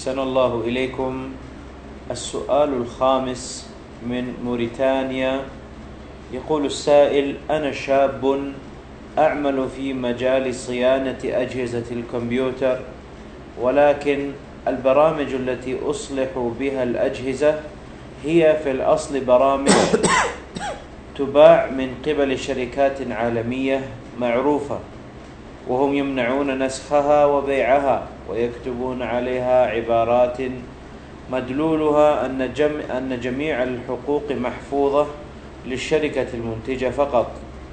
أحسن الله إليكم. السؤال الخامس من موريتانيا، يقول السائل: أنا شاب أعمل في مجال صيانة أجهزة الكمبيوتر، ولكن البرامج التي أصلح بها الأجهزة هي في الأصل برامج تباع من قبل شركات عالمية معروفة، وهم يمنعون نسخها وبيعها ويكتبون عليها عبارات مدلولها أن جميع الحقوق محفوظة للشركة المنتجة فقط،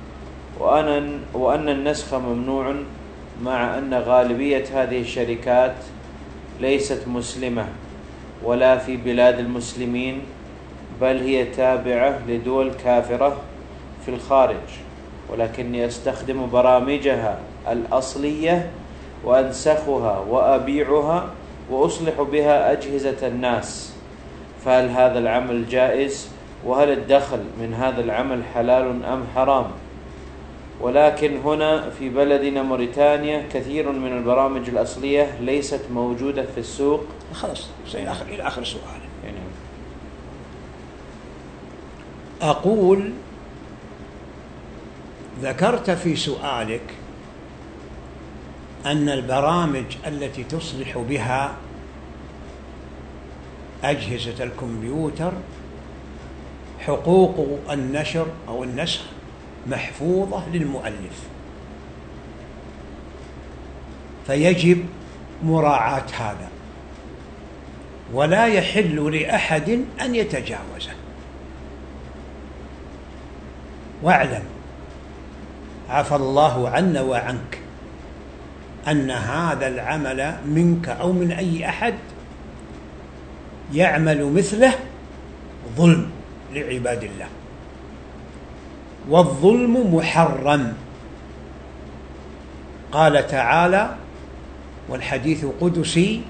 وأن النسخ ممنوع، مع أن غالبية هذه الشركات ليست مسلمة ولا في بلاد المسلمين، بل هي تابعة لدول كافرة في الخارج، ولكني أستخدم برامجها الأصلية وأنسخها وأبيعها وأصلح بها أجهزة الناس، فهل هذا العمل جائز؟ وهل الدخل من هذا العمل حلال أم حرام؟ ولكن هنا في بلدنا موريتانيا كثير من البرامج الأصلية ليست موجودة في السوق. خلاص إلى آخر سؤال. أقول: ذكرت في سؤالك أن البرامج التي تصلح بها أجهزة الكمبيوتر حقوق النشر أو النسخ محفوظة للمؤلف، فيجب مراعاة هذا، ولا يحل لأحد أن يتجاوزه. واعلم عفى الله عنا وعنك أن هذا العمل منك أو من أي أحد يعمل مثله ظلم لعباد الله، والظلم محرم. قال تعالى، والحديث قدسي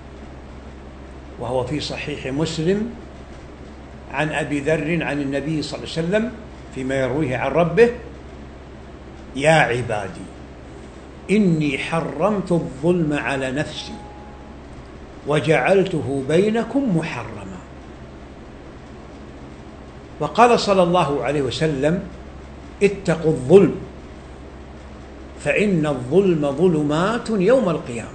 وهو في صحيح مسلم عن أبي ذر عن النبي صلى الله عليه وسلم فيما يرويه عن ربه: يا عبادي إني حرمت الظلم على نفسي وجعلته بينكم محرما. وقال صلى الله عليه وسلم: اتقوا الظلم فإن الظلم ظلمات يوم القيامة.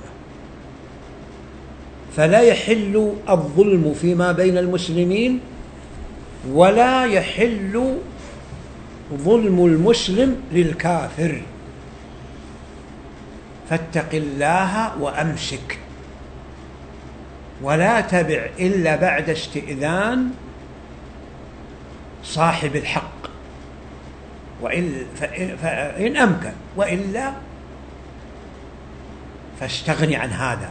فلا يحل الظلم فيما بين المسلمين، ولا يحل ظلم المسلم للكافر. فاتق الله وأمسك، ولا تبع إلا بعد استئذان صاحب الحق، فإن أمكن، وإلا فاستغني عن هذا.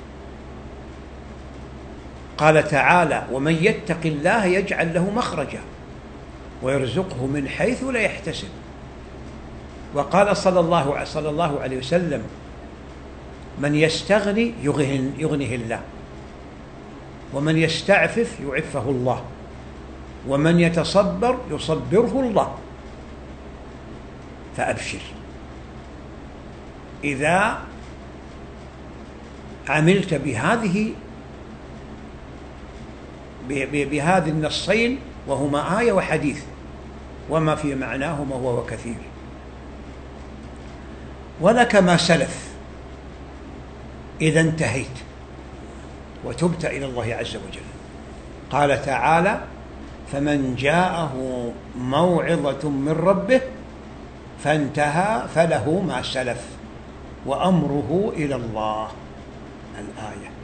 قال تعالى: ومن يتق الله يجعل له مخرجا ويرزقه من حيث لا يحتسب. وقال صلى الله عليه وسلم: من يستغني يغنه الله، ومن يستعفف يعفه الله، ومن يتصبر يصبره الله. فأبشر إذا عملت بهذه النصين، وهما آية وحديث، وما في معناهما هو كثير. ولك ما سلف إذا انتهيت وتبت إلى الله عز وجل. قال تعالى: فمن جاءه موعظة من ربه فانتهى فله ما سلف وأمره إلى الله. الآية.